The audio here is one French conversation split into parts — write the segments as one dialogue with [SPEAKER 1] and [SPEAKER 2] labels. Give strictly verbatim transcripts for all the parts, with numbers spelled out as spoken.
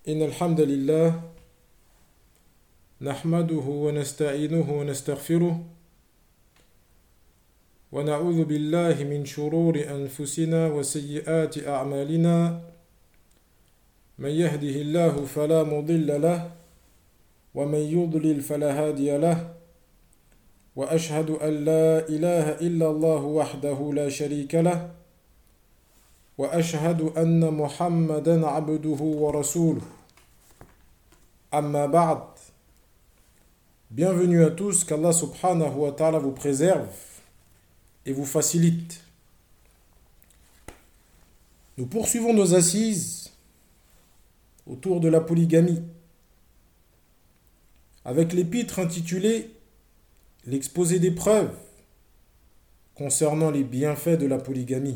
[SPEAKER 1] إن الحمد لله نحمده ونستعينه ونستغفره ونعوذ بالله من شرور أنفسنا وسيئات أعمالنا من يهده الله فلا مضل له ومن يضلل فلا هادي له وأشهد أن لا إله إلا الله وحده لا شريك له وأشهد أن محمدًا عبده ورسوله. Amma ba'd. Bienvenue à tous, qu'Allah subhanahu wa ta'ala vous préserve et vous facilite. Nous poursuivons nos assises autour de la polygamie avec l'épître intitulée L'exposé des preuves concernant les bienfaits de la polygamie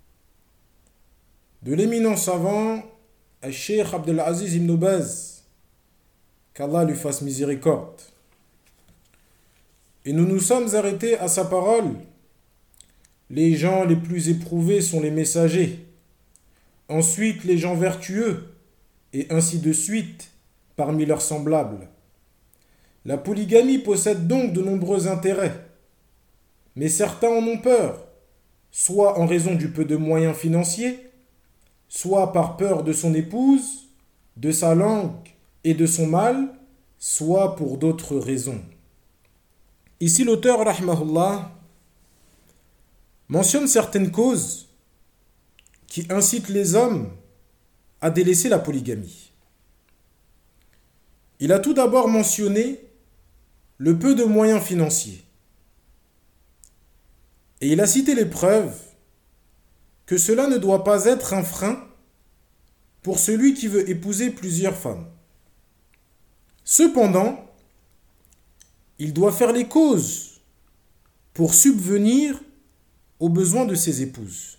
[SPEAKER 1] de l'éminent savant Cheikh Abdelaziz ibn Baz, qu'Allah lui fasse miséricorde. Et nous nous sommes arrêtés à sa parole. Les gens les plus éprouvés sont les messagers, ensuite les gens vertueux, et ainsi de suite parmi leurs semblables. La polygamie possède donc de nombreux intérêts, mais certains en ont peur, soit en raison du peu de moyens financiers, soit par peur de son épouse, de sa langue et de son mal, soit pour d'autres raisons. Ici, l'auteur, rahmahullah, mentionne certaines causes qui incitent les hommes à délaisser la polygamie. Il a tout d'abord mentionné le peu de moyens financiers. Et il a cité les preuves que cela ne doit pas être un frein pour celui qui veut épouser plusieurs femmes. Cependant, il doit faire les causes pour subvenir aux besoins de ses épouses.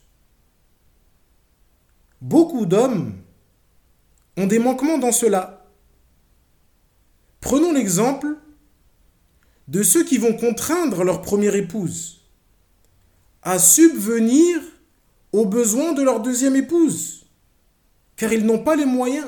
[SPEAKER 1] Beaucoup d'hommes ont des manquements dans cela. Prenons l'exemple de ceux qui vont contraindre leur première épouse à subvenir aux besoins de leur deuxième épouse, car ils n'ont pas les moyens.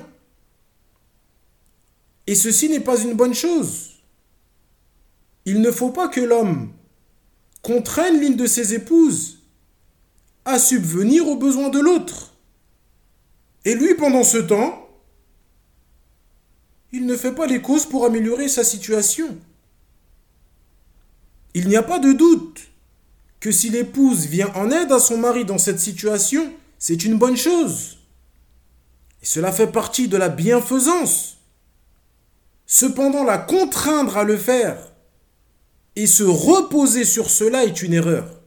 [SPEAKER 1] Et ceci n'est pas une bonne chose. Il ne faut pas que l'homme contraigne l'une de ses épouses à subvenir aux besoins de l'autre. Et lui, pendant ce temps, il ne fait pas les causes pour améliorer sa situation. Il n'y a pas de doute que si l'épouse vient en aide à son mari dans cette situation, c'est une bonne chose. Et cela fait partie de la bienfaisance. Cependant, la contraindre à le faire et se reposer sur cela est une erreur.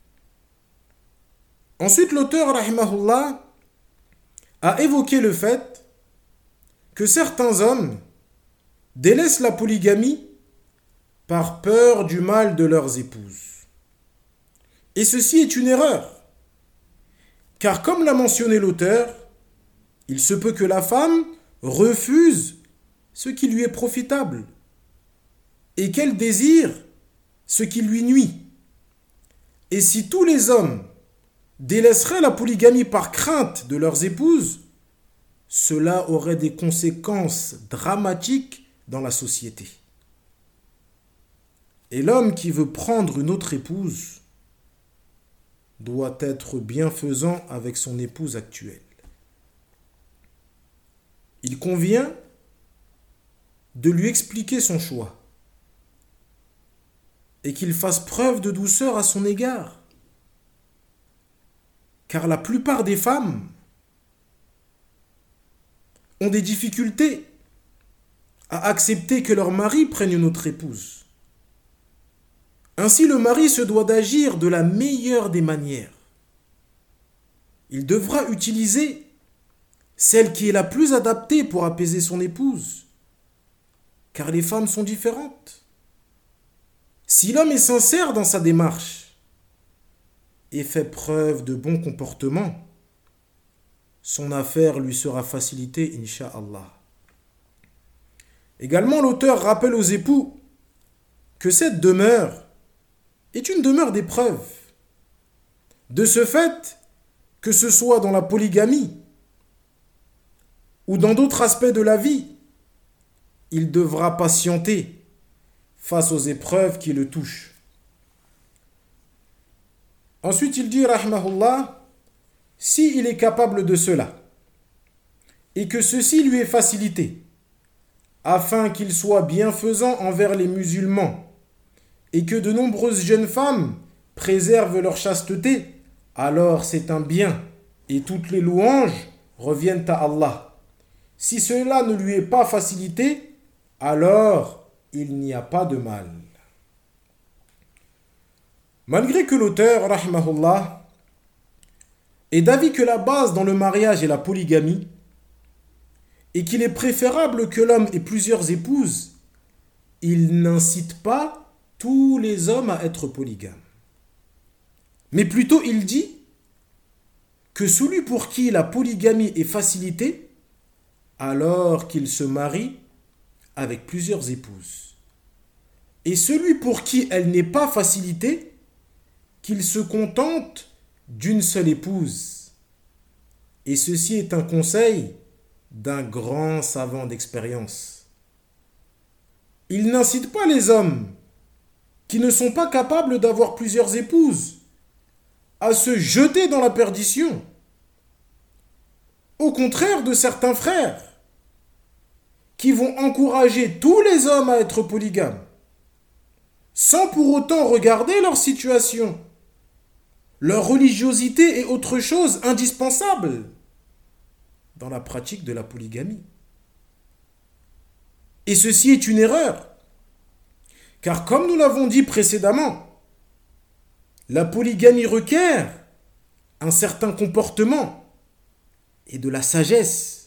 [SPEAKER 1] Ensuite, l'auteur, rahimahullah, a évoqué le fait que certains hommes délaissent la polygamie par peur du mal de leurs épouses. Et ceci est une erreur, car comme l'a mentionné l'auteur, il se peut que la femme refuse ce qui lui est profitable et qu'elle désire ce qui lui nuit. Et si tous les hommes délaisseraient la polygamie par crainte de leurs épouses, cela aurait des conséquences dramatiques dans la société. Et l'homme qui veut prendre une autre épouse doit être bienfaisant avec son épouse actuelle. Il convient de lui expliquer son choix et qu'il fasse preuve de douceur à son égard. Car la plupart des femmes ont des difficultés à accepter que leur mari prenne une autre épouse. Ainsi, le mari se doit d'agir de la meilleure des manières. Il devra utiliser celle qui est la plus adaptée pour apaiser son épouse, car les femmes sont différentes. Si l'homme est sincère dans sa démarche et fait preuve de bon comportement, son affaire lui sera facilitée, incha'Allah. Également, l'auteur rappelle aux époux que cette demeure est une demeure d'épreuve. De ce fait, que ce soit dans la polygamie ou dans d'autres aspects de la vie, il devra patienter face aux épreuves qui le touchent. Ensuite, il dit, rahimahullah, si il est capable de cela, et que ceci lui est facilité, afin qu'il soit bienfaisant envers les musulmans, et que de nombreuses jeunes femmes préservent leur chasteté, alors c'est un bien, et toutes les louanges reviennent à Allah. Si cela ne lui est pas facilité, alors il n'y a pas de mal. Malgré que l'auteur, rahimahullah, est d'avis que la base dans le mariage est la polygamie, et qu'il est préférable que l'homme ait plusieurs épouses, il n'incite pas tous les hommes à être polygames. Mais plutôt il dit que celui pour qui la polygamie est facilitée, alors qu'il se marie avec plusieurs épouses. Et celui pour qui elle n'est pas facilitée, qu'il se contente d'une seule épouse. Et ceci est un conseil d'un grand savant d'expérience. Il n'incite pas les hommes qui ne sont pas capables d'avoir plusieurs épouses à se jeter dans la perdition. Au contraire de certains frères qui vont encourager tous les hommes à être polygames, sans pour autant regarder leur situation. Leur religiosité est autre chose indispensable dans la pratique de la polygamie. Et ceci est une erreur, car comme nous l'avons dit précédemment, la polygamie requiert un certain comportement et de la sagesse.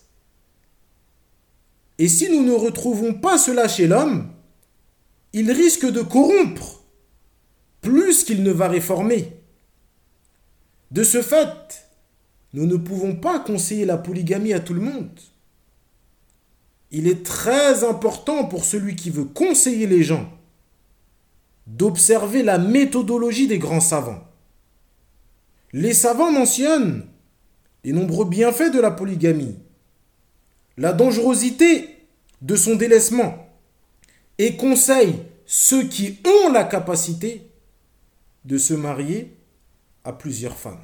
[SPEAKER 1] Et si nous ne retrouvons pas cela chez l'homme, il risque de corrompre plus qu'il ne va réformer. De ce fait, nous ne pouvons pas conseiller la polygamie à tout le monde. Il est très important pour celui qui veut conseiller les gens d'observer la méthodologie des grands savants. Les savants mentionnent les nombreux bienfaits de la polygamie, la dangerosité de son délaissement, et conseillent ceux qui ont la capacité de se marier à plusieurs femmes.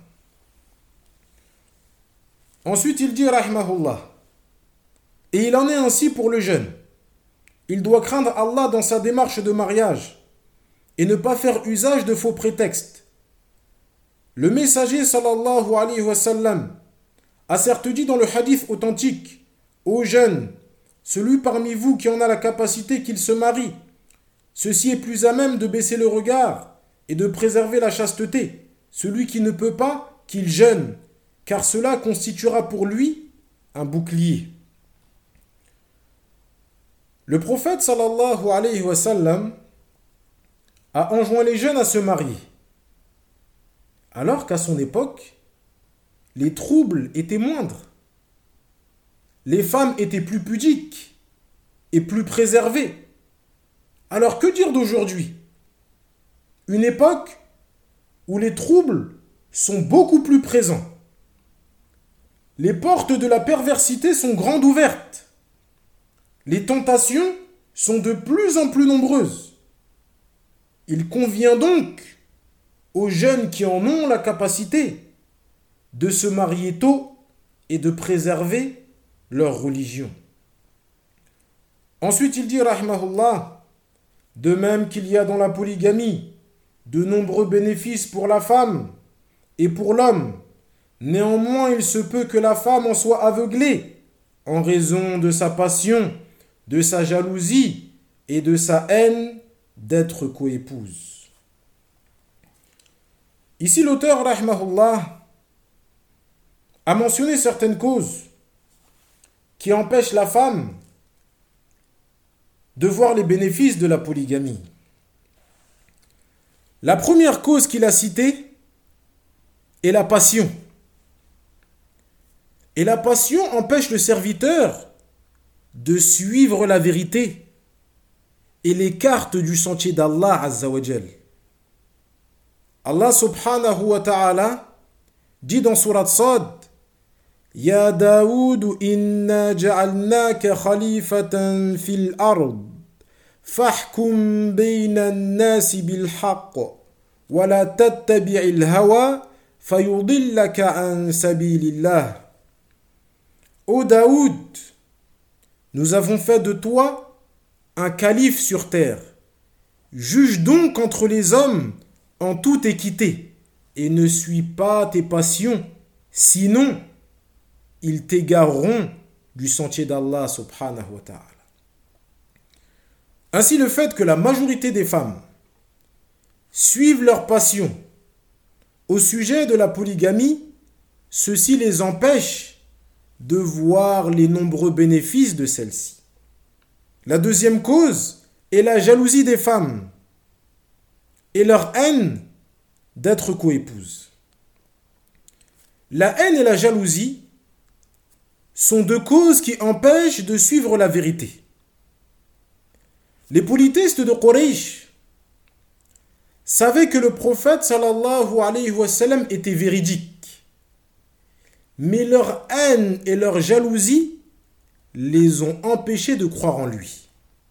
[SPEAKER 1] Ensuite, il dit, rahimahullah, et il en est ainsi pour le jeune. Il doit craindre Allah dans sa démarche de mariage et ne pas faire usage de faux prétextes. Le messager sallallahu alayhi wa sallam a certes dit dans le hadith authentique: ô jeunes, celui parmi vous qui en a la capacité qu'il se marie, ceci est plus à même de baisser le regard et de préserver la chasteté. Celui qui ne peut pas, qu'il jeûne, car cela constituera pour lui un bouclier. Le prophète sallallahu alayhi wa sallam a enjoint les jeunes à se marier, alors qu'à son époque, les troubles étaient moindres. Les femmes étaient plus pudiques et plus préservées. Alors que dire d'aujourd'hui? Une époque où les troubles sont beaucoup plus présents. Les portes de la perversité sont grandes ouvertes. Les tentations sont de plus en plus nombreuses. Il convient donc aux jeunes qui en ont la capacité de se marier tôt et de préserver leur religion. Ensuite, il dit, rahimahullah, de même qu'il y a dans la polygamie de nombreux bénéfices pour la femme et pour l'homme, néanmoins il se peut que la femme en soit aveuglée en raison de sa passion, de sa jalousie et de sa haine d'être coépouse. Ici, l'auteur, rahimahullah, a mentionné certaines causes qui empêchent la femme de voir les bénéfices de la polygamie. La première cause qu'il a citée est la passion. Et la passion empêche le serviteur de suivre la vérité et l'écarte du sentier d'Allah Azza wa Jal. Allah subhanahu wa ta'ala dit dans Surat Sad: يا داود إنا جعلناك خليفة في الأرض فاحكم بين الناس بالحق ولا تتبع الهوى فيضلك عن سبيل الله. Ô Daoud, nous avons fait de toi un calife sur terre. Juge donc entre les hommes en toute équité et ne suis pas tes passions, sinon ils t'égareront du sentier d'Allah subhanahu wa ta'ala. Ainsi, le fait que la majorité des femmes suivent leur passion au sujet de la polygamie, ceci les empêche de voir les nombreux bénéfices de celle-ci. La deuxième cause est la jalousie des femmes et leur haine d'être coépouses. La haine et la jalousie sont deux causes qui empêchent de suivre la vérité. Les polythéistes de Quraysh savaient que le prophète sallallahu alayhi wa sallam était véridique, mais leur haine et leur jalousie les ont empêchés de croire en lui.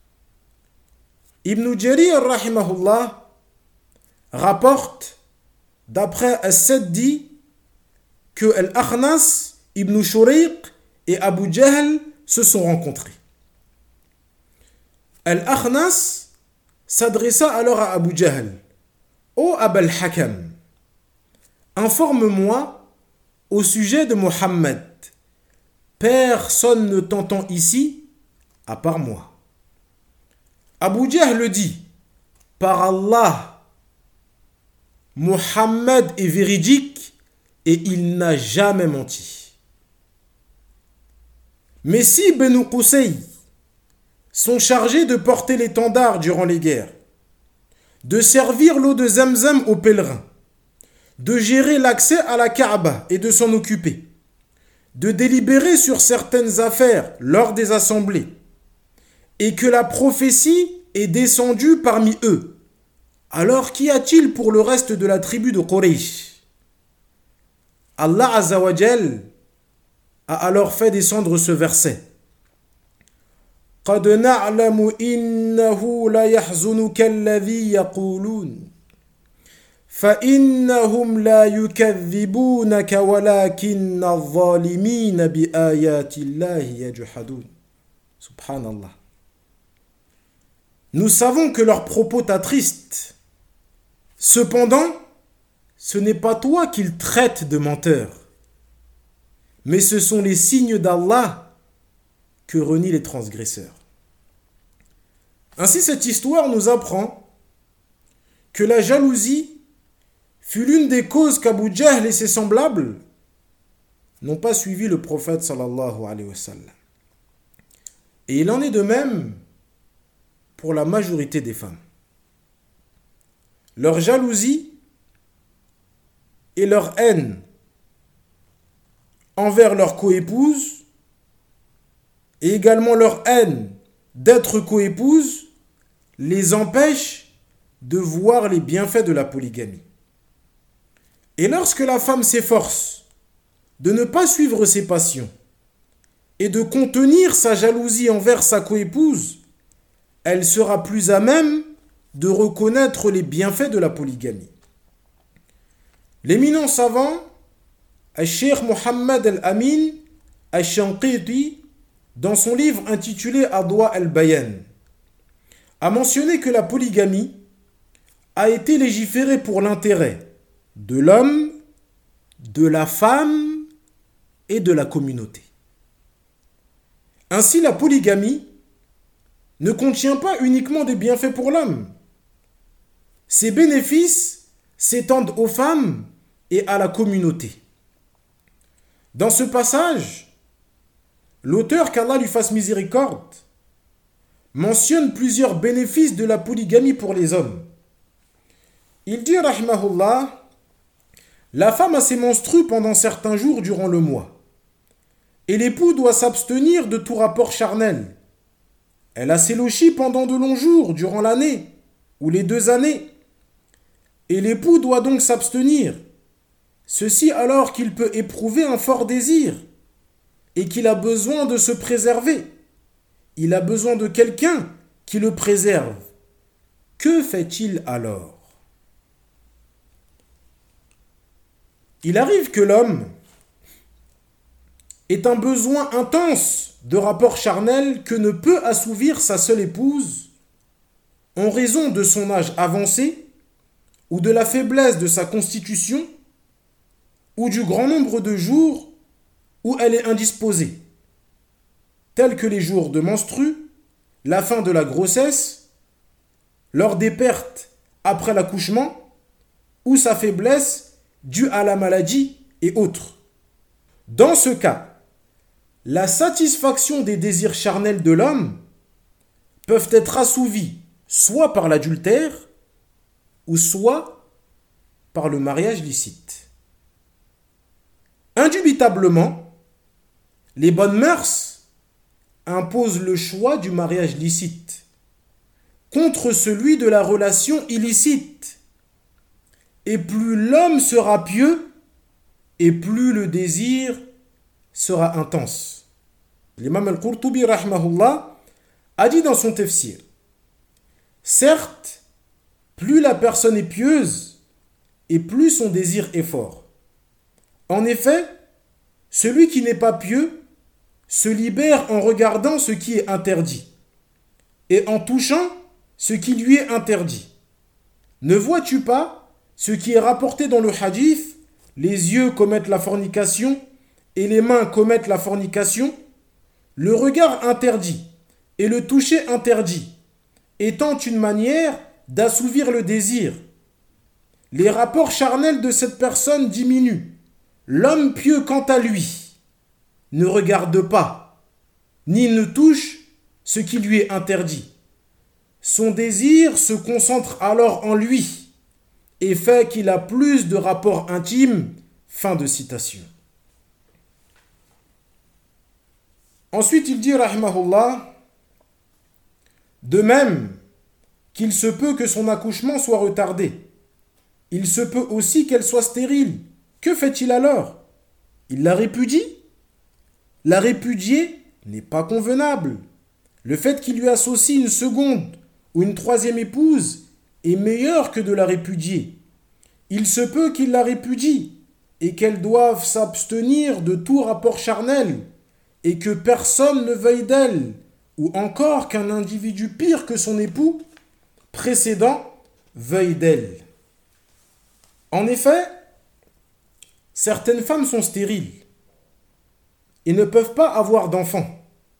[SPEAKER 1] Ibn Jarir rahimahullah rapporte d'après As-Saddi que Al-Akhnas, Ibn Shuriq et Abu Jahl se sont rencontrés. Al-Akhnas s'adressa alors à Abu Jahl. Ô Abul Hakam, informe-moi au sujet de Mohammed. Personne ne t'entend ici à part moi. Abu Jahl dit, par Allah, Mohammed est véridique et il n'a jamais menti. Mais si Banu Qusay sont chargés de porter l'étendard durant les guerres, de servir l'eau de Zamzam aux pèlerins, de gérer l'accès à la Kaaba et de s'en occuper, de délibérer sur certaines affaires lors des assemblées, et que la prophétie est descendue parmi eux, alors qu'y a-t-il pour le reste de la tribu de Quraysh? Allah Azza wa Jal a alors fait descendre ce verset. قد نعلم إنه ليحزنك الذي يقولون فإنهم لا يكذبونك ولكن الظالمين بآيات الله يجحدون. Subhanallah. Nous savons que leurs propos t'attristent. Cependant, ce n'est pas toi qu'ils traitent de menteur, mais ce sont les signes d'Allah que renient les transgresseurs. Ainsi, cette histoire nous apprend que la jalousie fut l'une des causes qu'Abu Jahl et ses semblables n'ont pas suivi le prophète sallallahu alayhi wa sallam. Et il en est de même pour la majorité des femmes. Leur jalousie et leur haine envers leur coépouse et également leur haine d'être coépouse les empêche de voir les bienfaits de la polygamie. Et lorsque la femme s'efforce de ne pas suivre ses passions et de contenir sa jalousie envers sa coépouse, elle sera plus à même de reconnaître les bienfaits de la polygamie. L'éminent savant, Al-Cheikh Mohammed Al-Amin Al-Shanqiti, dans son livre intitulé Adwa al-Bayan, a mentionné que la polygamie a été légiférée pour l'intérêt de l'homme, de la femme et de la communauté. Ainsi, la polygamie ne contient pas uniquement des bienfaits pour l'homme. Ses bénéfices s'étendent aux femmes et à la communauté. Dans ce passage, l'auteur, qu'Allah lui fasse miséricorde, mentionne plusieurs bénéfices de la polygamie pour les hommes. Il dit, rahimahullah, la femme a ses menstrues pendant certains jours durant le mois, et l'époux doit s'abstenir de tout rapport charnel. Elle a ses lochis pendant de longs jours durant l'année, ou les deux années, et l'époux doit donc s'abstenir, ceci alors qu'il peut éprouver un fort désir, et qu'il a besoin de se préserver. Il a besoin de quelqu'un qui le préserve. Que fait-il alors? Il arrive que l'homme ait un besoin intense de rapport charnel que ne peut assouvir sa seule épouse en raison de son âge avancé ou de la faiblesse de sa constitution ou du grand nombre de jours où elle est indisposée, tels que les jours de menstru, la fin de la grossesse, lors des pertes après l'accouchement ou sa faiblesse due à la maladie et autres. Dans ce cas, la satisfaction des désirs charnels de l'homme peuvent être assouvis soit par l'adultère ou soit par le mariage licite. Indubitablement, les bonnes mœurs imposent le choix du mariage licite contre celui de la relation illicite. Et plus l'homme sera pieux, et plus le désir sera intense. L'imam al-Qurtubi, rahmahullah, a dit dans son tafsir, certes, plus la personne est pieuse, et plus son désir est fort. En effet, celui qui n'est pas pieux se libère en regardant ce qui est interdit, et en touchant ce qui lui est interdit. Ne vois-tu pas ce qui est rapporté dans le hadith, les yeux commettent la fornication et les mains commettent la fornication, le regard interdit et le toucher interdit, étant une manière d'assouvir le désir. Les rapports charnels de cette personne diminuent. L'homme pieux, quant à lui, ne regarde pas, ni ne touche ce qui lui est interdit. Son désir se concentre alors en lui et fait qu'il a plus de rapports intimes. Fin de citation. Ensuite, il dit, rahimahullah, de même qu'il se peut que son accouchement soit retardé, il se peut aussi qu'elle soit stérile. Que fait-il alors? Il la répudie? La répudier n'est pas convenable. Le fait qu'il lui associe une seconde ou une troisième épouse est meilleur que de la répudier. Il se peut qu'il la répudie et qu'elle doive s'abstenir de tout rapport charnel et que personne ne veuille d'elle, ou encore qu'un individu pire que son époux précédent veuille d'elle. En effet, certaines femmes sont stériles et ne peuvent pas avoir d'enfants.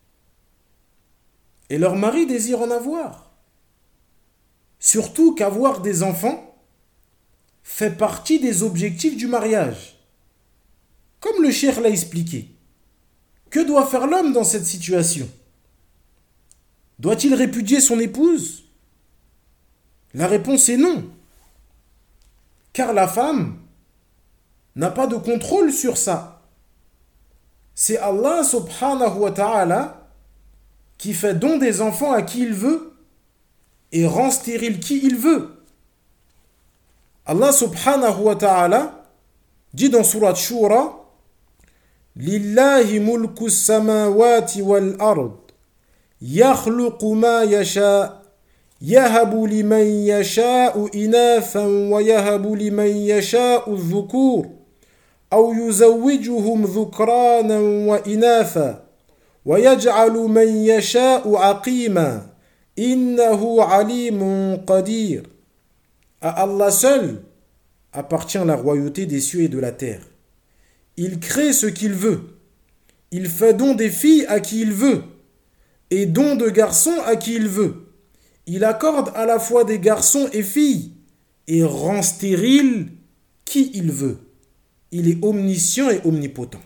[SPEAKER 1] Et leur mari désire en avoir. Surtout qu'avoir des enfants fait partie des objectifs du mariage. Comme le cheikh l'a expliqué, que doit faire l'homme dans cette situation? Doit-il répudier son épouse? La réponse est non. Car la femme n'a pas de contrôle sur ça. C'est Allah subhanahu wa ta'ala qui fait don des enfants à qui il veut et rend stérile qui il veut. Allah subhanahu wa ta'ala dit dans Surat Shura, Lillahi mulku samawati wal ard, yakhluqu ma yasha, yahabu liman yasha'u inathan wa yahabu liman yasha'u dhukur, aw yuzawwijuhum dhukranan wa inatha, wa yaj'alu man yasha'u aqima. Innahu alimun qadir. À Allah seul appartient la royauté des cieux et de la terre. Il crée ce qu'il veut. Il fait don des filles à qui il veut et don de garçons à qui il veut. Il accorde à la fois des garçons et filles et rend stérile qui il veut. Il est omniscient et omnipotent.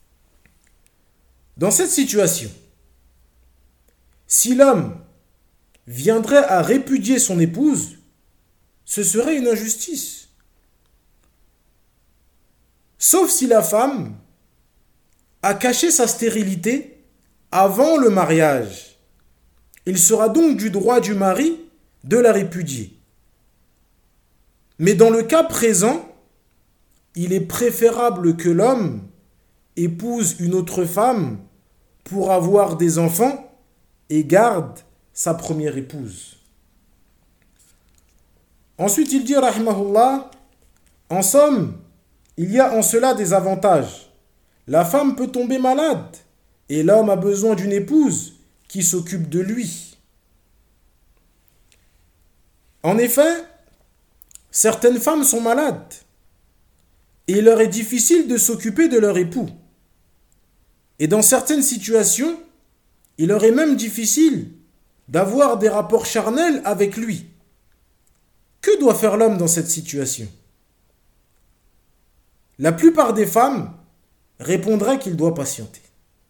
[SPEAKER 1] Dans cette situation, si l'homme viendrait à répudier son épouse, ce serait une injustice. Sauf si la femme a caché sa stérilité avant le mariage. Il sera donc du droit du mari de la répudier. Mais dans le cas présent, il est préférable que l'homme épouse une autre femme pour avoir des enfants et garde sa première épouse. Ensuite, il dit, rahimahullah, en somme, il y a en cela des avantages. La femme peut tomber malade et l'homme a besoin d'une épouse qui s'occupe de lui. En effet, certaines femmes sont malades et il leur est difficile de s'occuper de leur époux. Et dans certaines situations, il leur est même difficile d'avoir des rapports charnels avec lui. Que doit faire l'homme dans cette situation? La plupart des femmes répondraient qu'il doit patienter.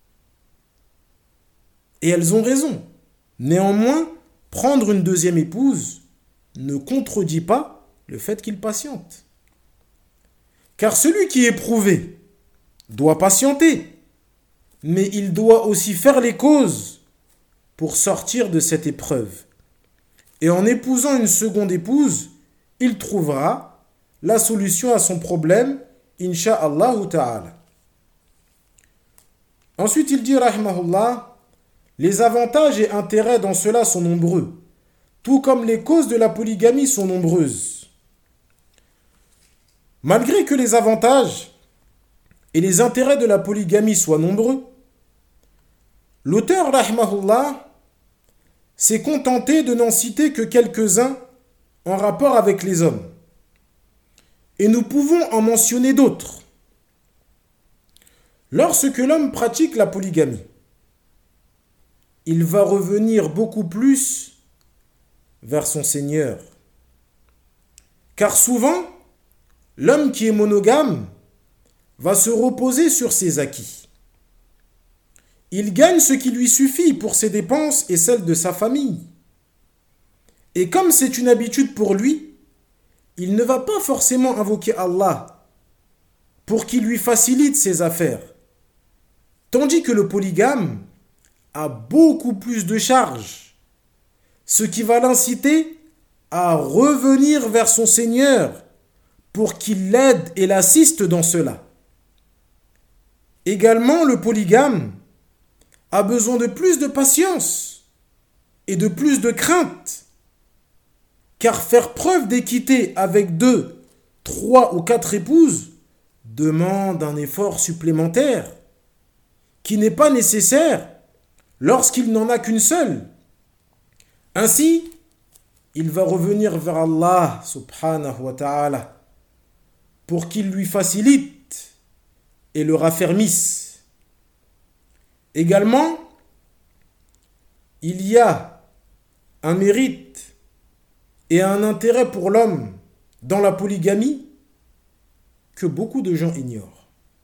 [SPEAKER 1] Et elles ont raison. Néanmoins, prendre une deuxième épouse ne contredit pas le fait qu'il patiente. Car celui qui est éprouvé doit patienter, mais il doit aussi faire les causes pour sortir de cette épreuve. Et en épousant une seconde épouse, il trouvera la solution à son problème, incha'Allah ta'ala. Ensuite, il dit, rahimahullah, les avantages et intérêts dans cela sont nombreux, tout comme les causes de la polygamie sont nombreuses. Malgré que les avantages et les intérêts de la polygamie soient nombreux, l'auteur, rahimahullah, s'est contenté de n'en citer que quelques-uns en rapport avec les hommes. Et nous pouvons en mentionner d'autres. Lorsque l'homme pratique la polygamie, il va revenir beaucoup plus vers son Seigneur. Car souvent, l'homme qui est monogame va se reposer sur ses acquis. Il gagne ce qui lui suffit pour ses dépenses et celles de sa famille. Et comme c'est une habitude pour lui, il ne va pas forcément invoquer Allah pour qu'il lui facilite ses affaires. Tandis que le polygame a beaucoup plus de charges, ce qui va l'inciter à revenir vers son Seigneur pour qu'il l'aide et l'assiste dans cela. Également, le polygame a besoin de plus de patience et de plus de crainte, car faire preuve d'équité avec deux, trois ou quatre épouses demande un effort supplémentaire qui n'est pas nécessaire lorsqu'il n'en a qu'une seule. Ainsi, il va revenir vers Allah subhanahu wa ta'ala pour qu'il lui facilite et le raffermisse. Également, il y a un mérite et un intérêt pour l'homme dans la polygamie que beaucoup de gens ignorent.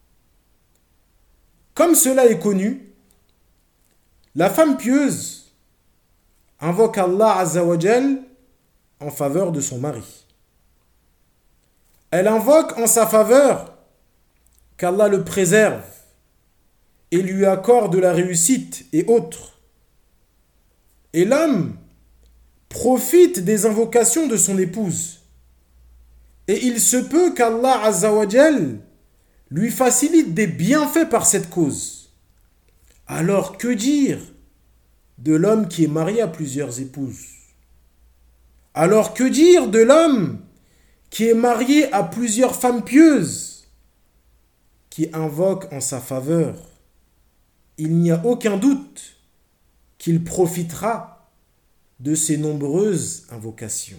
[SPEAKER 1] Comme cela est connu, la femme pieuse invoque Allah Azza wa Jal en faveur de son mari. Elle invoque en sa faveur qu'Allah le préserve et lui accorde la réussite et autres. Et l'homme profite des invocations de son épouse. Et il se peut qu'Allah Azza wa Jal lui facilite des bienfaits par cette cause. Alors que dire de l'homme qui est marié à plusieurs épouses? Alors que dire de l'homme qui est marié à plusieurs femmes pieuses, qui invoquent en sa faveur? Il n'y a aucun doute qu'il profitera de ces nombreuses invocations.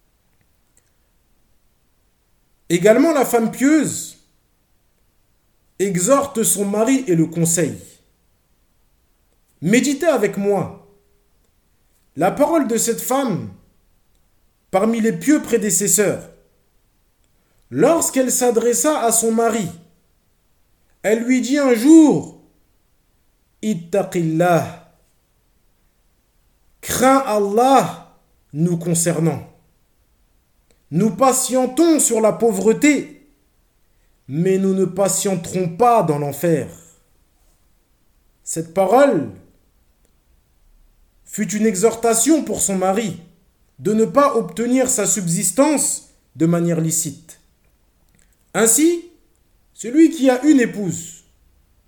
[SPEAKER 1] Également, la femme pieuse exhorte son mari et le conseille. Méditez avec moi la parole de cette femme parmi les pieux prédécesseurs. Lorsqu'elle s'adressa à son mari, elle lui dit un jour: Ittaqillah, crains Allah nous concernant. Nous patientons sur la pauvreté, mais nous ne patienterons pas dans l'enfer. Cette parole fut une exhortation pour son mari de ne pas obtenir sa subsistance de manière licite. Ainsi, celui qui a une épouse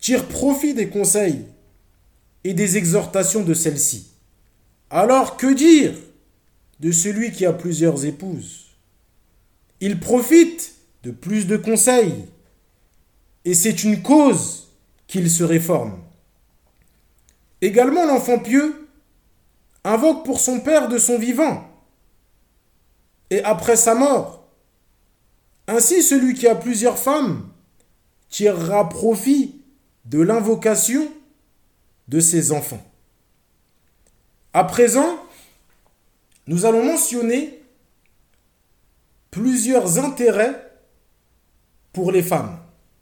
[SPEAKER 1] tire profit des conseils et des exhortations de celle-ci. Alors que dire de celui qui a plusieurs épouses? Il profite de plus de conseils et c'est une cause qu'il se réforme. Également, l'enfant pieux invoque pour son père de son vivant et après sa mort. Ainsi, celui qui a plusieurs femmes tirera profit de l'invocation de ses enfants. À présent, nous allons mentionner plusieurs intérêts pour les femmes.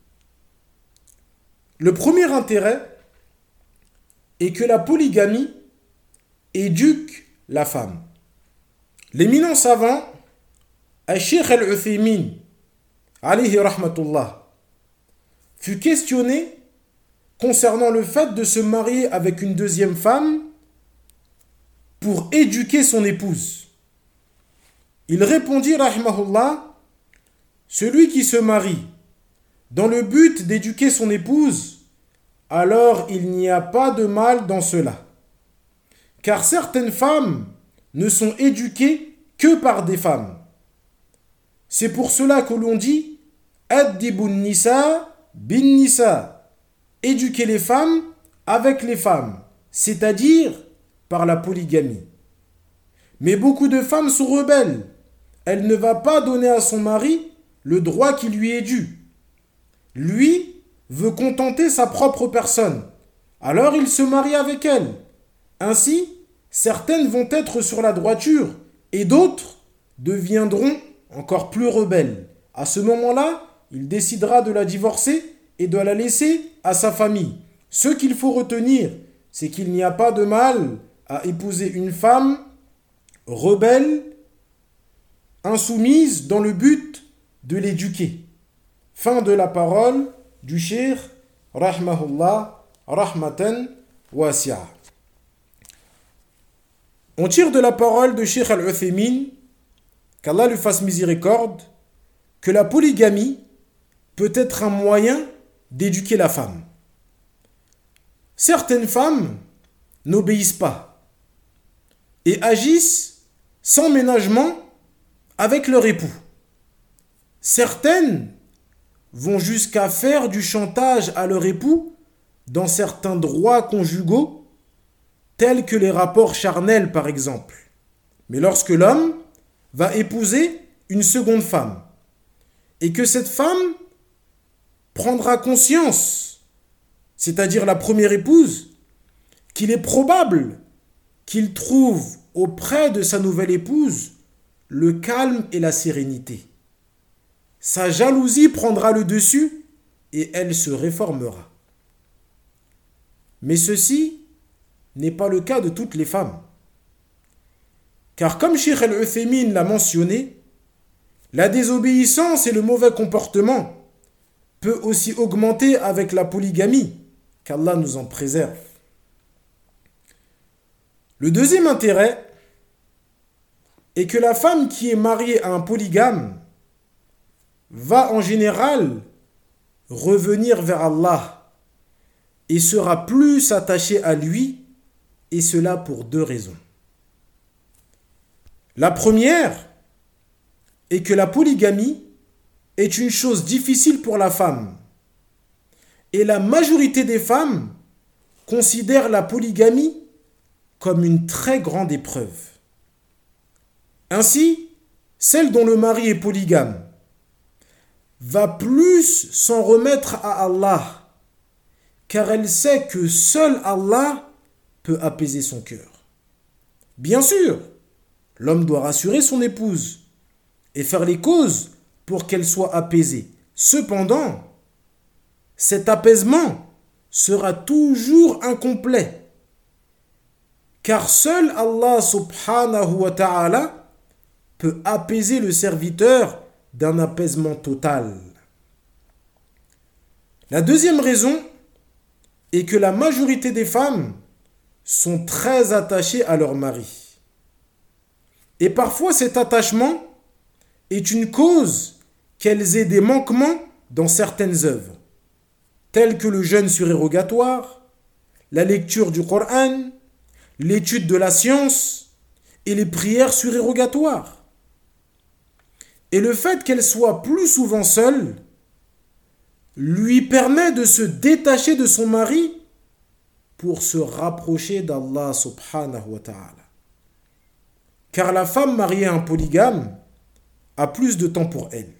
[SPEAKER 1] Le premier intérêt est que la polygamie éduque la femme. L'éminent savant, Al-Sheikh Al-Uthaymin, alayhi rahmatullah, fut questionné concernant le fait de se marier avec une deuxième femme pour éduquer son épouse. Il répondit, rahimahullah, celui qui se marie dans le but d'éduquer son épouse, alors il n'y a pas de mal dans cela. Car certaines femmes ne sont éduquées que par des femmes. C'est pour cela que l'on dit Addibun nisa bin nisa, éduquer les femmes avec les femmes, c'est-à-dire par la polygamie. Mais beaucoup de femmes sont rebelles. Elle ne va pas donner à son mari le droit qui lui est dû. Lui veut contenter sa propre personne. Alors il se marie avec elle. Ainsi, certaines vont être sur la droiture et d'autres deviendront encore plus rebelles. À ce moment-là, il décidera de la divorcer et de la laisser à sa famille. Ce qu'il faut retenir, c'est qu'il n'y a pas de mal à épouser une femme rebelle, insoumise dans le but de l'éduquer. Fin de la parole du Cheikh, rahmahullah, rahmatan wasi'a. On tire de la parole de Cheikh Al-Uthaymin, qu'Allah lui fasse miséricorde, que la polygamie peut être un moyen d'éduquer la femme. Certaines femmes n'obéissent pas et agissent sans ménagement avec leur époux. Certaines vont jusqu'à faire du chantage à leur époux dans certains droits conjugaux, tels que les rapports charnels par exemple. Mais lorsque l'homme va épouser une seconde femme, et que cette femme prendra conscience, c'est-à-dire la première épouse, qu'il est probable qu'il trouve auprès de sa nouvelle épouse le calme et la sérénité. Sa jalousie prendra le dessus et elle se réformera. Mais ceci n'est pas le cas de toutes les femmes. Car comme Cheikh Al-Uthaymin l'a mentionné, la désobéissance et le mauvais comportement peut aussi augmenter avec la polygamie, qu'Allah nous en préserve. Le deuxième intérêt est que la femme qui est mariée à un polygame va en général revenir vers Allah et sera plus attachée à lui, et cela pour deux raisons. La première est que la polygamie est une chose difficile pour la femme et la majorité des femmes considèrent la polygamie comme une très grande épreuve. Ainsi, celle dont le mari est polygame va plus s'en remettre à Allah, car elle sait que seul Allah peut apaiser son cœur. Bien sûr, l'homme doit rassurer son épouse et faire les causes pour qu'elle soit apaisée. Cependant, cet apaisement sera toujours incomplet, car seul Allah subhanahu wa ta'ala peut apaiser le serviteur d'un apaisement total. La deuxième raison est que la majorité des femmes sont très attachées à leur mari. Et parfois cet attachement est une cause qu'elles aient des manquements dans certaines œuvres. tels que le jeûne surérogatoire, la lecture du Coran, l'étude de la science et les prières surérogatoires. Et le fait qu'elle soit plus souvent seule lui permet de se détacher de son mari pour se rapprocher d'Allah subhanahu wa ta'ala. Car la femme mariée à un polygame a plus de temps pour elle.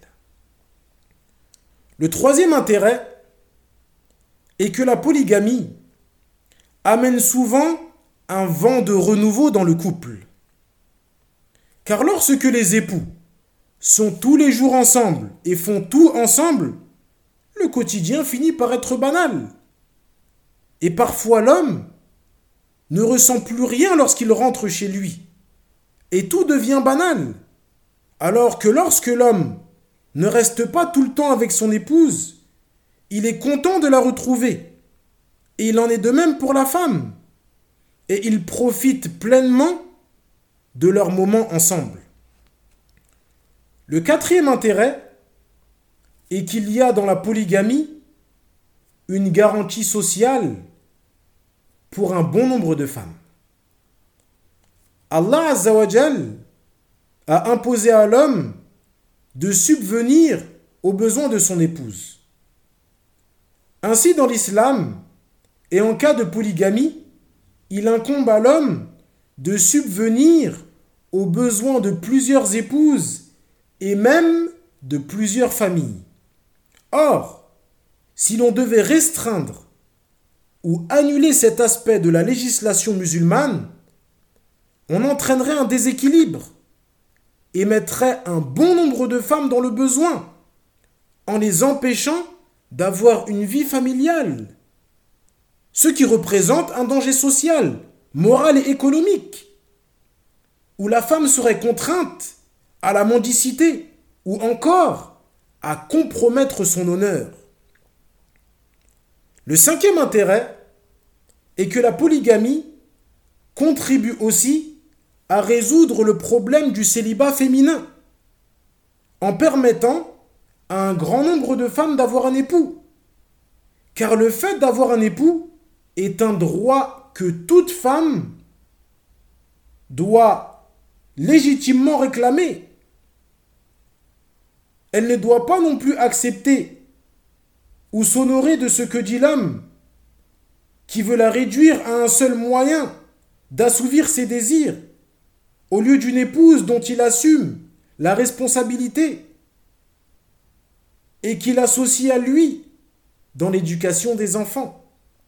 [SPEAKER 1] Le troisième intérêt est que la polygamie amène souvent un vent de renouveau dans le couple. Car lorsque les époux sont tous les jours ensemble et font tout ensemble, le quotidien finit par être banal. Et parfois l'homme ne ressent plus rien lorsqu'il rentre chez lui. Et tout devient banal. Alors que lorsque l'homme ne reste pas tout le temps avec son épouse, il est content de la retrouver. Et il en est de même pour la femme. Et ils profitent pleinement de leurs moments ensemble. Le quatrième intérêt est qu'il y a dans la polygamie une garantie sociale pour un bon nombre de femmes. Allah Azza wa Jal a imposé à l'homme de subvenir aux besoins de son épouse. Ainsi, dans l'islam, et en cas de polygamie, il incombe à l'homme de subvenir aux besoins de plusieurs épouses et même de plusieurs familles. Or, si l'on devait restreindre ou annuler cet aspect de la législation musulmane, on entraînerait un déséquilibre et mettrait un bon nombre de femmes dans le besoin en les empêchant d'avoir une vie familiale, ce qui représente un danger social, moral et économique, où la femme serait contrainte à la mendicité ou encore à compromettre son honneur. Le cinquième intérêt est que la polygamie contribue aussi à résoudre le problème du célibat féminin en permettant à un grand nombre de femmes d'avoir un époux. Car le fait d'avoir un époux est un droit que toute femme doit légitimement réclamer. Elle ne doit pas non plus accepter ou s'honorer de ce que dit l'homme qui veut la réduire à un seul moyen d'assouvir ses désirs au lieu d'une épouse dont il assume la responsabilité et qu'il associe à lui dans l'éducation des enfants.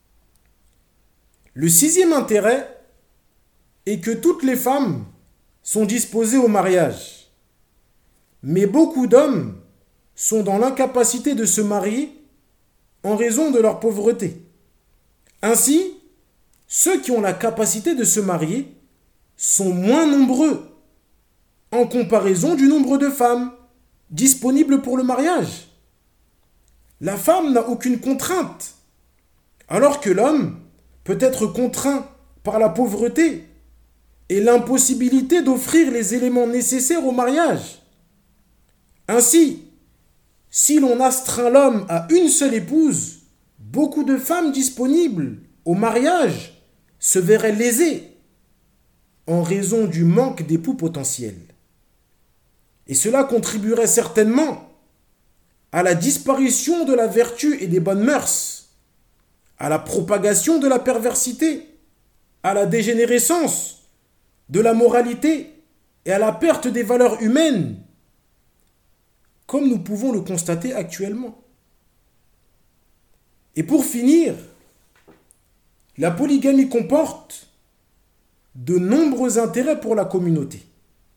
[SPEAKER 1] Le sixième intérêt est que toutes les femmes sont disposées au mariage, mais beaucoup d'hommes sont dans l'incapacité de se marier en raison de leur pauvreté. Ainsi, ceux qui ont la capacité de se marier sont moins nombreux en comparaison du nombre de femmes disponibles pour le mariage. La femme n'a aucune contrainte, alors que l'homme peut être contraint par la pauvreté et l'impossibilité d'offrir les éléments nécessaires au mariage. Ainsi, si l'on astreint l'homme à une seule épouse, beaucoup de femmes disponibles au mariage se verraient lésées en raison du manque d'époux potentiels. Et cela contribuerait certainement à la disparition de la vertu et des bonnes mœurs, à la propagation de la perversité, à la dégénérescence de la moralité et à la perte des valeurs humaines, comme nous pouvons le constater actuellement. Et pour finir, la polygamie comporte de nombreux intérêts pour la communauté.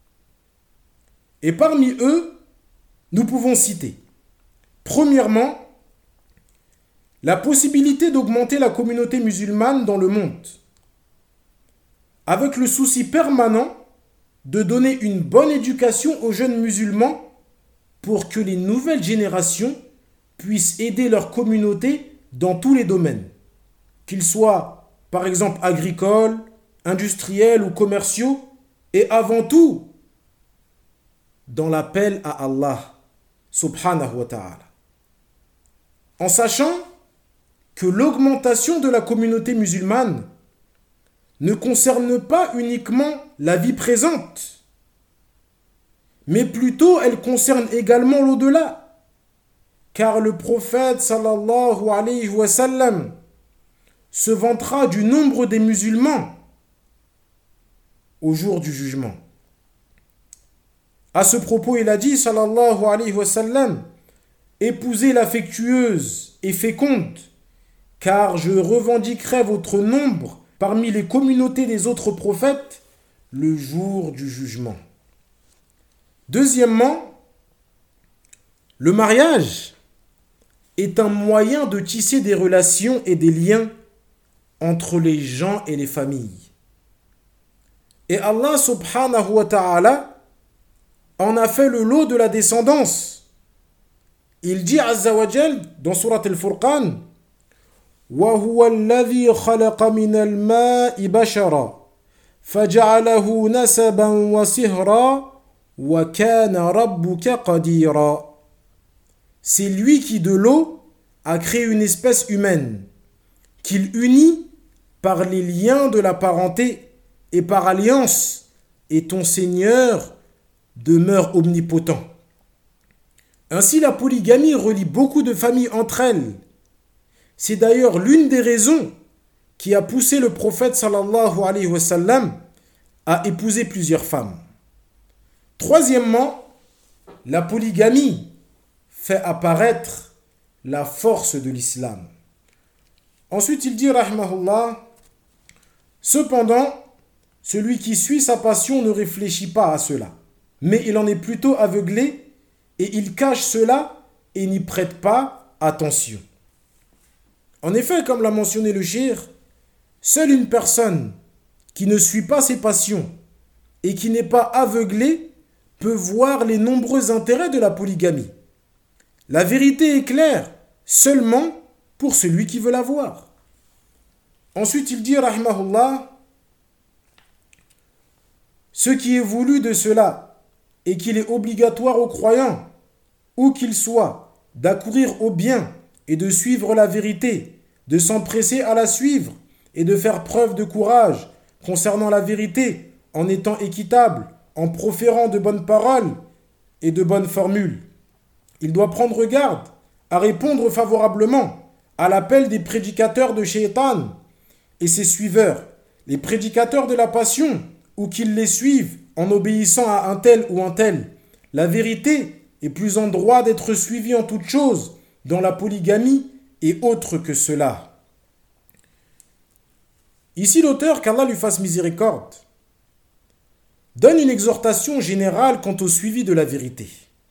[SPEAKER 1] Et parmi eux, nous pouvons citer, premièrement, la possibilité d'augmenter la communauté musulmane dans le monde, avec le souci permanent de donner une bonne éducation aux jeunes musulmans pour que les nouvelles générations puissent aider leur communauté dans tous les domaines, qu'ils soient par exemple agricoles, industriels ou commerciaux, et avant tout dans l'appel à Allah subhanahu wa ta'ala. En sachant que l'augmentation de la communauté musulmane ne concerne pas uniquement la vie présente, mais plutôt elle concerne également l'au-delà. Car le prophète sallallahu alayhi wa sallam se vantera du nombre des musulmans au jour du jugement. À ce propos, il a dit sallallahu alayhi wa sallam: épousez l'affectueuse et féconde, car je revendiquerai votre nombre parmi les communautés des autres prophètes le jour du jugement. Deuxièmement, le mariage est un moyen de tisser des relations et des liens entre les gens et les familles. Et Allah subhanahu wa ta'ala en a fait le lot de la descendance. Il dit azza wa jal dans surat al-Furqan: وَهُوَ الَّذِي خَلَقَ مِنَ الْمَاءِ بَشَرًا فَجَعَلَهُ نَسَبًا وَصِهْرًا وَكَانَ رَبُّكَ قَدِيرًا. C'est lui qui de l'eau a créé une espèce humaine, qu'il unit par les liens de la parenté et par alliance, et ton Seigneur demeure omnipotent. Ainsi, la polygamie relie beaucoup de familles entre elles. C'est d'ailleurs l'une des raisons qui a poussé le prophète sallallahu alayhi wa sallam à épouser plusieurs femmes. Troisièmement, la polygamie fait apparaître la force de l'islam. Ensuite, il dit rahimahullah: cependant, celui qui suit sa passion ne réfléchit pas à cela, mais il en est plutôt aveuglé et il cache cela et n'y prête pas attention. En effet, comme l'a mentionné le cheikh, seule une personne qui ne suit pas ses passions et qui n'est pas aveuglée peut voir les nombreux intérêts de la polygamie. La vérité est claire seulement pour celui qui veut la voir. Ensuite, il dit rahimahullah: ce qui est voulu de cela et qu'il est obligatoire aux croyants, où qu'ils soient, d'accourir au bien et de suivre la vérité, de s'empresser à la suivre et de faire preuve de courage concernant la vérité en étant équitable, en proférant de bonnes paroles et de bonnes formules. Il doit prendre garde à répondre favorablement à l'appel des prédicateurs de Shaitan et ses suiveurs, les prédicateurs de la passion, ou qu'ils les suivent en obéissant à un tel ou un tel. La vérité est plus en droit d'être suivie en toutes choses dans la polygamie et autre que cela. Ici, l'auteur, qu'Allah lui fasse miséricorde, donne une exhortation générale quant au suivi de la vérité.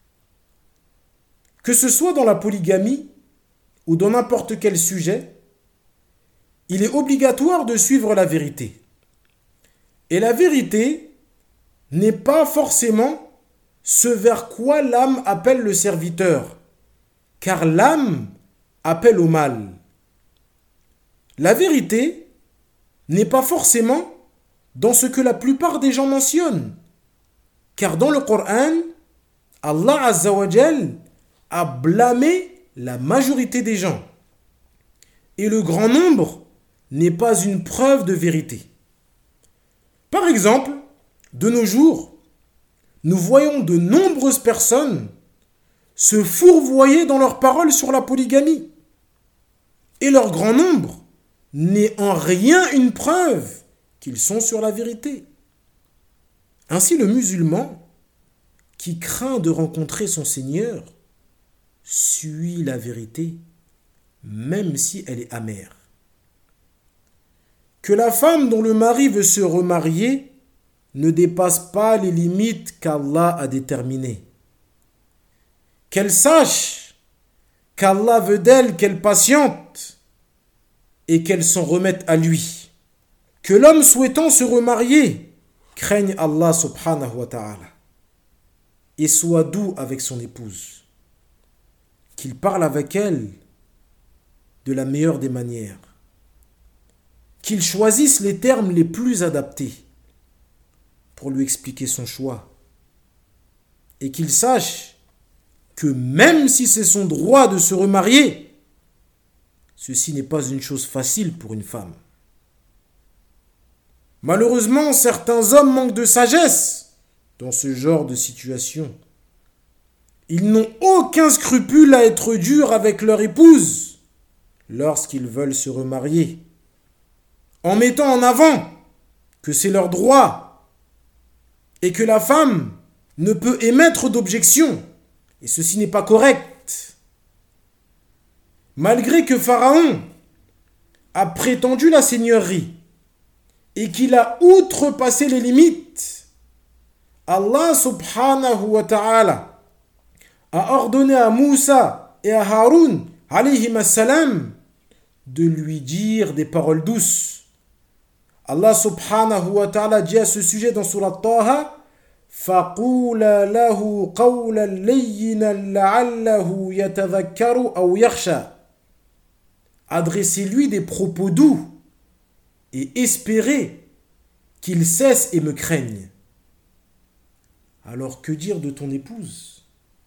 [SPEAKER 1] Que ce soit dans la polygamie ou dans n'importe quel sujet, il est obligatoire de suivre la vérité. Et la vérité n'est pas forcément ce vers quoi l'âme appelle le serviteur, car l'âme appelle au mal. La vérité n'est pas forcément dans ce que la plupart des gens mentionnent, car dans le Coran, Allah Azza wa Jal a blâmé la majorité des gens. Et le grand nombre n'est pas une preuve de vérité. Par exemple, de nos jours, nous voyons de nombreuses personnes se fourvoyer dans leurs paroles sur la polygamie. Et leur grand nombre n'est en rien une preuve qu'ils sont sur la vérité. Ainsi, le musulman qui craint de rencontrer son Seigneur suit la vérité, même si elle est amère. Que la femme dont le mari veut se remarier ne dépasse pas les limites qu'Allah a déterminées. Qu'elle sache qu'Allah veut d'elle qu'elle patiente et qu'elle s'en remette à lui. Que l'homme souhaitant se remarier craigne Allah subhanahu wa ta'ala et soit doux avec son épouse. Qu'il parle avec elle de la meilleure des manières. Qu'il choisisse les termes les plus adaptés pour lui expliquer son choix. Et qu'il sache que même si c'est son droit de se remarier, ceci n'est pas une chose facile pour une femme. Malheureusement, certains hommes manquent de sagesse dans ce genre de situation. Ils n'ont aucun scrupule à être durs avec leur épouse lorsqu'ils veulent se remarier, en mettant en avant que c'est leur droit et que la femme ne peut émettre d'objection. Et ceci n'est pas correct. Malgré que Pharaon a prétendu la seigneurie et qu'il a outrepassé les limites, Allah subhanahu wa ta'ala a ordonné à Moussa et à Haroun alayhim assalam de lui dire des paroles douces. Allah subhanahu wa ta'ala dit à ce sujet dans Surat Taha: فَقُولَا لَهُ قَوْلًا لَيِّنًا لَعَلَّهُ يَتَذَكَّرُ أَوْ يَخْشَى. Adressez-lui des propos doux et espérez qu'il cesse et me craigne. Alors que dire de ton épouse,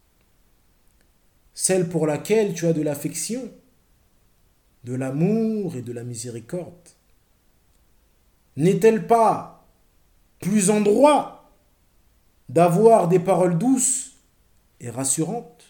[SPEAKER 1] celle pour laquelle tu as de l'affection, de l'amour et de la miséricorde? N'est-elle pas plus en droit d'avoir des paroles douces et rassurantes?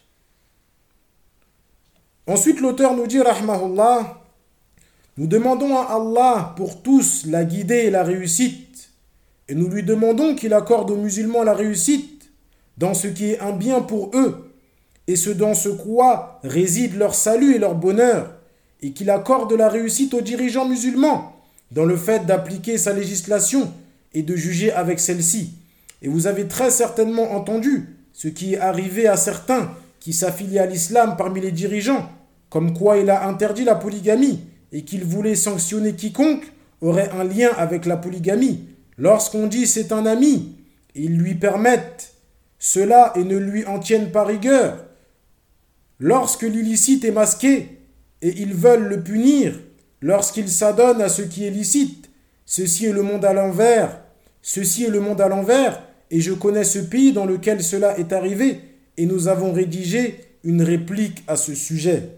[SPEAKER 1] Ensuite, l'auteur nous dit, rahmahullah, nous demandons à Allah pour tous la guidée et la réussite, et nous lui demandons qu'il accorde aux musulmans la réussite dans ce qui est un bien pour eux, et ce dans ce quoi réside leur salut et leur bonheur, et qu'il accorde la réussite aux dirigeants musulmans dans le fait d'appliquer sa législation et de juger avec celle-ci. Et vous avez très certainement entendu ce qui est arrivé à certains qui s'affilient à l'islam parmi les dirigeants, comme quoi il a interdit la polygamie et qu'il voulait sanctionner quiconque aurait un lien avec la polygamie. Lorsqu'on dit c'est un ami, ils lui permettent cela et ne lui en tiennent pas rigueur. Lorsque l'illicite est masqué et ils veulent le punir, lorsqu'il s'adonne à ce qui est licite, ceci est le monde à l'envers, ceci est le monde à l'envers, et je connais ce pays dans lequel cela est arrivé, et nous avons rédigé une réplique à ce sujet.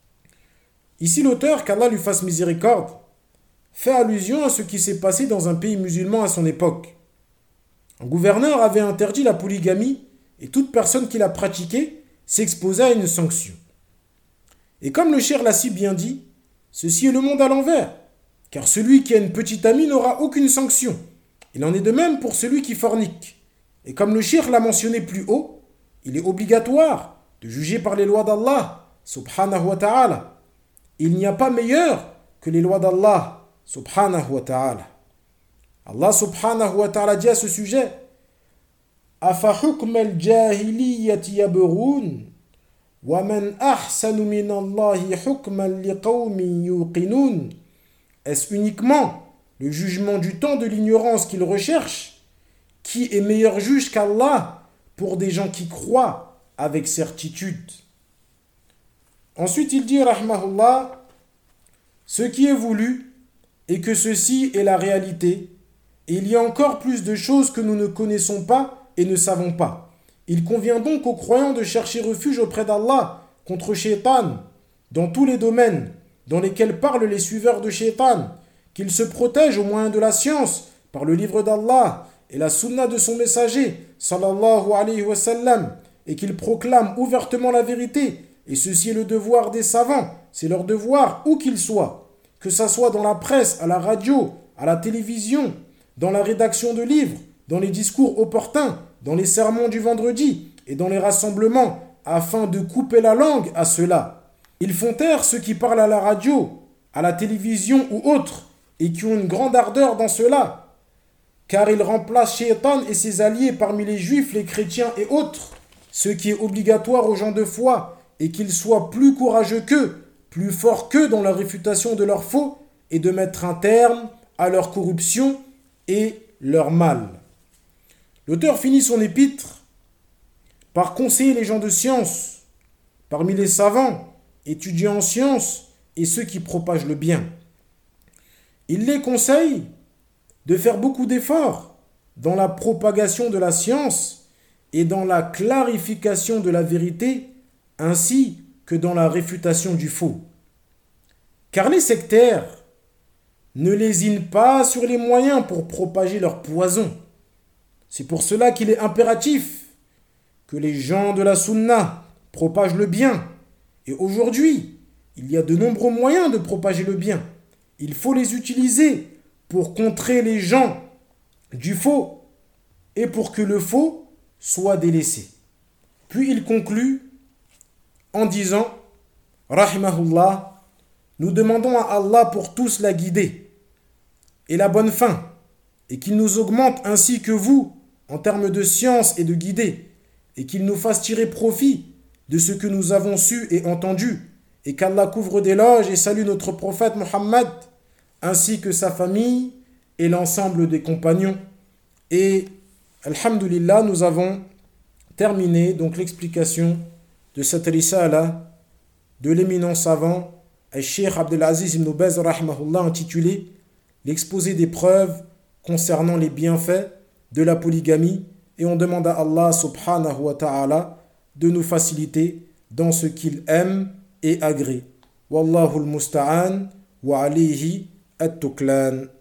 [SPEAKER 1] Ici, l'auteur, qu'Allah lui fasse miséricorde, fait allusion à ce qui s'est passé dans un pays musulman à son époque. Un gouverneur avait interdit la polygamie, et toute personne qui l'a pratiquée s'exposait à une sanction. Et comme le cheikh l'a si bien dit, ceci est le monde à l'envers, car celui qui a une petite amie n'aura aucune sanction. Il en est de même pour celui qui fornique. Et comme le cheikh l'a mentionné plus haut, il est obligatoire de juger par les lois d'Allah, subhanahu wa ta'ala. Il n'y a pas meilleur que les lois d'Allah, subhanahu wa ta'ala. Allah subhanahu wa ta'ala dit à ce sujet: Afa hukm al-jahiliyyati yabghun wa man ahsanu min Allahi hukman liqawmin yuqinun. Est-ce uniquement le jugement du temps de l'ignorance qu'il recherche? Qui est meilleur juge qu'Allah pour des gens qui croient avec certitude? Ensuite, il dit, rahmahullah, ce qui est voulu est que ceci est la réalité, et il y a encore plus de choses que nous ne connaissons pas et ne savons pas. Il convient donc aux croyants de chercher refuge auprès d'Allah contre Shaitan dans tous les domaines dans lesquels parlent les suiveurs de Shaitan, qu'ils se protègent au moyen de la science par le livre d'Allah et la sunna de son messager, sallallahu alayhi wa sallam, et qu'ils proclament ouvertement la vérité. Et ceci est le devoir des savants, c'est leur devoir où qu'ils soient, que ça soit dans la presse, à la radio, à la télévision, dans la rédaction de livres, dans les discours opportuns, dans les sermons du vendredi et dans les rassemblements, afin de couper la langue à ceux-là. Ils font taire ceux qui parlent à la radio, à la télévision ou autres, et qui ont une grande ardeur dans cela, car ils remplacent Shaitan et ses alliés parmi les juifs, les chrétiens et autres, ce qui est obligatoire aux gens de foi, et qu'ils soient plus courageux qu'eux, plus forts qu'eux dans la réfutation de leurs faux, et de mettre un terme à leur corruption et leur mal. L'auteur finit son épître par conseiller les gens de science, parmi les savants, étudiants en sciences et ceux qui propagent le bien. Il les conseille de faire beaucoup d'efforts dans la propagation de la science et dans la clarification de la vérité, ainsi que dans la réfutation du faux. Car les sectaires ne lésinent pas sur les moyens pour propager leur poison. C'est pour cela qu'il est impératif que les gens de la Sunna propagent le bien. Et aujourd'hui, il y a de nombreux moyens de propager le bien. Il faut les utiliser pour contrer les gens du faux et pour que le faux soit délaissé. Puis il conclut en disant, rahimahullah, nous demandons à Allah pour tous la guidée et la bonne fin, et qu'il nous augmente ainsi que vous en termes de science et de guidée, et qu'il nous fasse tirer profit de ce que nous avons su et entendu, et qu'Allah couvre d'éloges et salue notre prophète Muhammad, ainsi que sa famille et l'ensemble des compagnons. Et, alhamdulillah, nous avons terminé donc l'explication de cette risala de l'éminent savant Cheikh Abdelaziz ibn Baz rahimahullah, intitulé l'exposé des preuves concernant les bienfaits de la polygamie, et on demande à Allah subhanahu wa ta'ala de nous faciliter dans ce qu'il aime et agrée. Wallahu al-musta'an wa alayhi at-tuklan.